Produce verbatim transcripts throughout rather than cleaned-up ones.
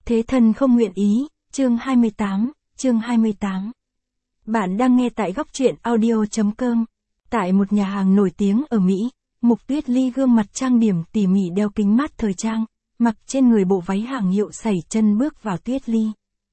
Thế thân không nguyện ý, chương hai mươi tám, chương hai mươi tám. Bạn đang nghe tại góc truyện audio chấm com. Tại một nhà hàng nổi tiếng ở Mỹ, Mục Tuyết Ly gương mặt trang điểm tỉ mỉ đeo kính mát thời trang, mặc trên người bộ váy hàng hiệu sẩy chân bước vào Tuyết Ly.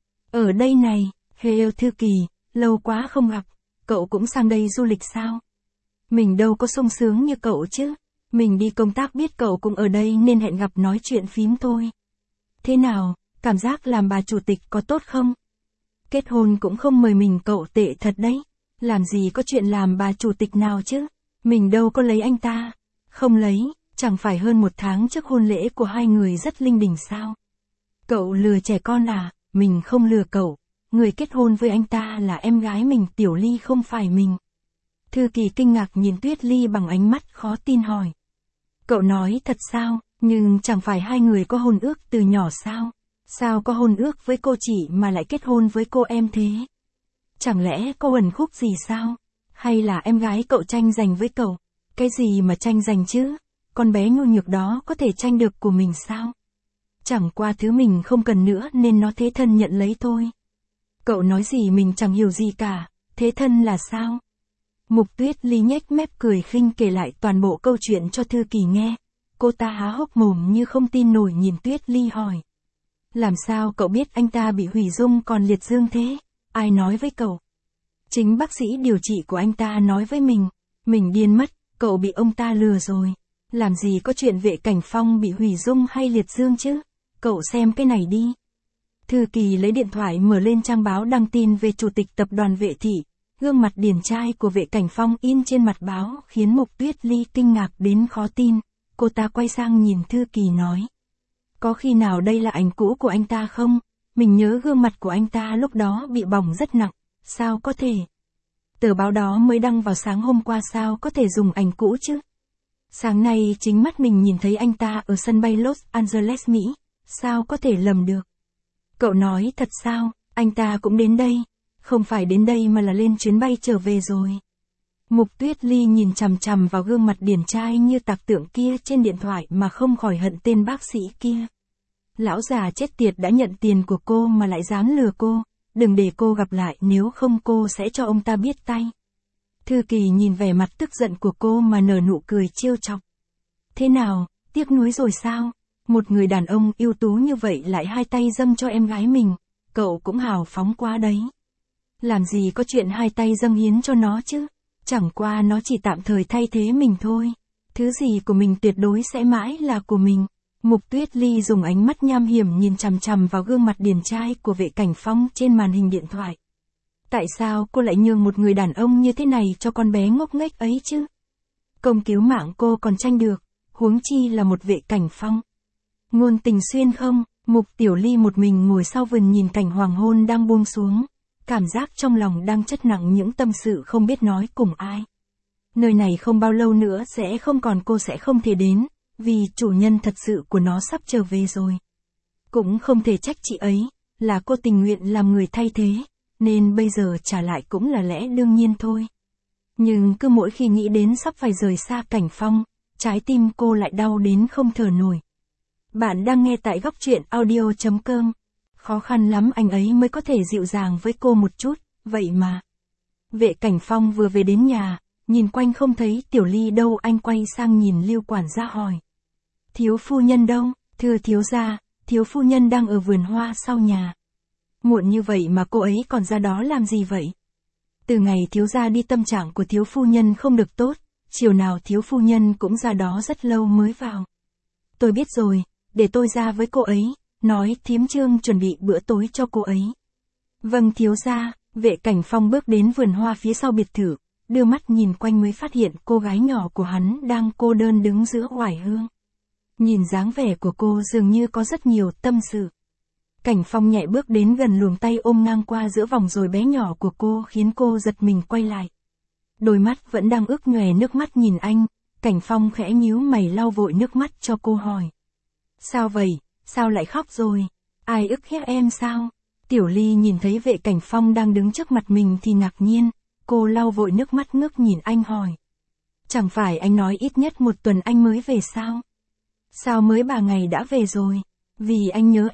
Ở đây này, Hale Thư Kỳ, lâu quá không gặp, cậu cũng sang đây du lịch sao? Mình đâu có sung sướng như cậu chứ, mình đi công tác biết cậu cũng ở đây nên hẹn gặp nói chuyện phím thôi. Thế nào, cảm giác làm bà chủ tịch có tốt không? Kết hôn cũng không mời mình cậu tệ thật đấy, làm gì có chuyện làm bà chủ tịch nào chứ, mình đâu có lấy anh ta, không lấy, chẳng phải hơn một tháng trước hôn lễ của hai người rất linh đình sao? Cậu lừa trẻ con à, mình không lừa cậu, người kết hôn với anh ta là em gái mình Tiểu Ly không phải mình. Thư Kỳ kinh ngạc nhìn Tuyết Ly bằng ánh mắt khó tin hỏi. Cậu nói thật sao, nhưng chẳng phải hai người có hôn ước từ nhỏ sao? Sao có hôn ước với cô chị mà lại kết hôn với cô em thế? Chẳng lẽ có uẩn khúc gì sao? Hay là em gái cậu tranh giành với cậu? Cái gì mà tranh giành chứ? Con bé nhu nhược đó có thể tranh được của mình sao? Chẳng qua thứ mình không cần nữa nên nó thế thân nhận lấy thôi. Cậu nói gì mình chẳng hiểu gì cả, thế thân là sao? Mục Tuyết Ly nhếch mép cười khinh kể lại toàn bộ câu chuyện cho Thư Kỳ nghe. Cô ta há hốc mồm như không tin nổi nhìn Tuyết Ly hỏi. Làm sao cậu biết anh ta bị hủy dung còn liệt dương thế? Ai nói với cậu? Chính bác sĩ điều trị của anh ta nói với mình. Mình điên mất, cậu bị ông ta lừa rồi. Làm gì có chuyện Vệ Cảnh Phong bị hủy dung hay liệt dương chứ? Cậu xem cái này đi. Thư Kỳ lấy điện thoại mở lên trang báo đăng tin về chủ tịch tập đoàn Vệ Thị. Gương mặt điển trai của Vệ Cảnh Phong in trên mặt báo khiến Mục Tuyết Ly kinh ngạc đến khó tin. Cô ta quay sang nhìn Thư Kỳ nói. Có khi nào đây là ảnh cũ của anh ta không? Mình nhớ gương mặt của anh ta lúc đó bị bỏng rất nặng. Sao có thể? Tờ báo đó mới đăng vào sáng hôm qua sao có thể dùng ảnh cũ chứ? Sáng nay chính mắt mình nhìn thấy anh ta ở sân bay Los Angeles, Mỹ. Sao có thể lầm được? Cậu nói thật sao? Anh ta cũng đến đây. Không phải đến đây mà là lên chuyến bay trở về rồi. Mục Tuyết Ly nhìn chằm chằm vào gương mặt điển trai như tạc tượng kia trên điện thoại mà không khỏi hận tên bác sĩ kia. Lão già chết tiệt đã nhận tiền của cô mà lại dám lừa cô, đừng để cô gặp lại nếu không cô sẽ cho ông ta biết tay. Thư Kỳ nhìn vẻ mặt tức giận của cô mà nở nụ cười trêu chọc. Thế nào, tiếc nuối rồi sao? Một người đàn ông ưu tú như vậy lại hai tay dâng cho em gái mình, cậu cũng hào phóng quá đấy. Làm gì có chuyện hai tay dâng hiến cho nó chứ? Chẳng qua nó chỉ tạm thời thay thế mình thôi. Thứ gì của mình tuyệt đối sẽ mãi là của mình. Mục Tuyết Ly dùng ánh mắt nham hiểm nhìn chằm chằm vào gương mặt điển trai của Vệ Cảnh Phong trên màn hình điện thoại. Tại sao cô lại nhường một người đàn ông như thế này cho con bé ngốc nghếch ấy chứ? Công cứu mạng cô còn tranh được, huống chi là một Vệ Cảnh Phong. Ngôn tình xuyên không? Mục Tiểu Ly một mình ngồi sau vườn nhìn cảnh hoàng hôn đang buông xuống. Cảm giác trong lòng đang chất nặng những tâm sự không biết nói cùng ai. Nơi này không bao lâu nữa sẽ không còn cô sẽ không thể đến, vì chủ nhân thật sự của nó sắp trở về rồi. Cũng không thể trách chị ấy, là cô tình nguyện làm người thay thế, nên bây giờ trả lại cũng là lẽ đương nhiên thôi. Nhưng cứ mỗi khi nghĩ đến sắp phải rời xa Cảnh Phong, trái tim cô lại đau đến không thở nổi. Bạn đang nghe tại góc truyện audio chấm com. Khó khăn lắm anh ấy mới có thể dịu dàng với cô một chút, vậy mà. Vệ Cảnh Phong vừa về đến nhà, nhìn quanh không thấy Tiểu Ly đâu, anh quay sang nhìn Lưu quản gia hỏi. Thiếu phu nhân đâu? Thưa thiếu gia, thiếu phu nhân đang ở vườn hoa sau nhà. Muộn như vậy mà cô ấy còn ra đó làm gì vậy? Từ ngày thiếu gia đi tâm trạng của thiếu phu nhân không được tốt, chiều nào thiếu phu nhân cũng ra đó rất lâu mới vào. Tôi biết rồi, để tôi ra với cô ấy. Nói thím Trương chuẩn bị bữa tối cho cô ấy. Vâng thiếu gia. Vệ Cảnh Phong bước đến vườn hoa phía sau biệt thự, đưa mắt nhìn quanh mới phát hiện cô gái nhỏ của hắn đang cô đơn đứng giữa oải hương. Nhìn dáng vẻ của cô dường như có rất nhiều tâm sự. Cảnh Phong nhẹ bước đến gần luồng tay ôm ngang qua giữa vòng rồi bé nhỏ của cô khiến cô giật mình quay lại. Đôi mắt vẫn đang ướt nhòe nước mắt nhìn anh, Cảnh Phong khẽ nhíu mày lau vội nước mắt cho cô hỏi. Sao vậy? Sao lại khóc rồi? Ai ức hiếp em sao? Tiểu Ly nhìn thấy Vệ Cảnh Phong đang đứng trước mặt mình thì ngạc nhiên, cô lau vội nước mắt ngước nhìn anh hỏi. Chẳng phải anh nói ít nhất một tuần anh mới về sao? Sao mới ba ngày đã về rồi? Vì anh nhớ em,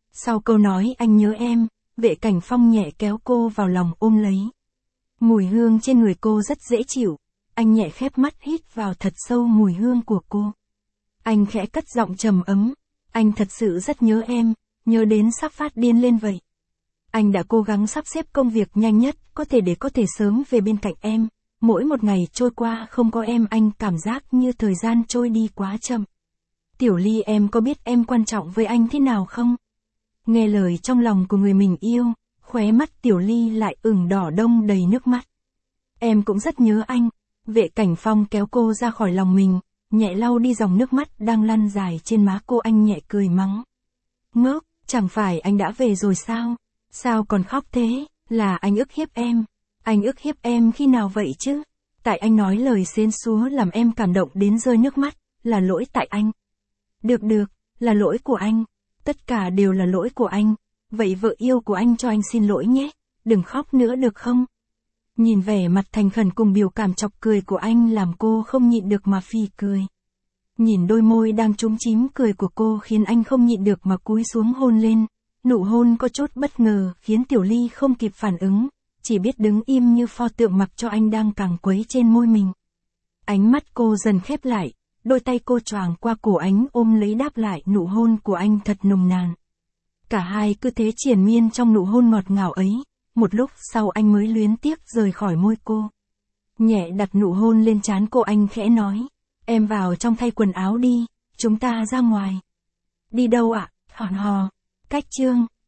Sau câu nói anh nhớ em, Vệ Cảnh Phong nhẹ kéo cô vào lòng ôm lấy. Mùi hương trên người cô rất dễ chịu, anh nhẹ khép mắt hít vào thật sâu mùi hương của cô. Anh khẽ cất giọng trầm ấm, anh thật sự rất nhớ em, nhớ đến sắp phát điên lên vậy. Anh đã cố gắng sắp xếp công việc nhanh nhất có thể để có thể sớm về bên cạnh em. Mỗi một ngày trôi qua không có em anh cảm giác như thời gian trôi đi quá chậm. Tiểu Ly, em có biết em quan trọng với anh thế nào không? Nghe lời trong lòng của người mình yêu, khóe mắt Tiểu Ly lại ửng đỏ đông đầy nước mắt. Em cũng rất nhớ anh. Vệ Cảnh Phong kéo cô ra khỏi lòng mình, nhẹ lau đi dòng nước mắt đang lăn dài trên má cô. Anh nhẹ cười mắng. Ngốc, chẳng phải anh đã về rồi sao? Sao còn khóc thế? Là anh ức hiếp em. Anh ức hiếp em khi nào vậy chứ? Tại anh nói lời xến xúa làm em cảm động đến rơi nước mắt, là lỗi tại anh. Được được, là lỗi của anh. Tất cả đều là lỗi của anh. Vậy vợ yêu của anh cho anh xin lỗi nhé. Đừng khóc nữa được không? Nhìn vẻ mặt thành khẩn cùng biểu cảm chọc cười của anh làm cô không nhịn được mà phì cười. Nhìn đôi môi đang chúm chím cười của cô khiến anh không nhịn được mà cúi xuống hôn lên. Nụ hôn có chút bất ngờ khiến Tiểu Ly không kịp phản ứng, chỉ biết đứng im như pho tượng mặc cho anh đang càng quấy trên môi mình. Ánh mắt cô dần khép lại, đôi tay cô choàng qua cổ anh ôm lấy đáp lại nụ hôn của anh thật nồng nàn. Cả hai cứ thế triền miên trong nụ hôn ngọt ngào ấy, một lúc sau anh mới luyến tiếc rời khỏi môi cô. Nhẹ đặt nụ hôn lên trán cô, anh khẽ nói, em vào trong thay quần áo đi, chúng ta ra ngoài. Đi đâu ạ? À? Hòn hò. Cách chương.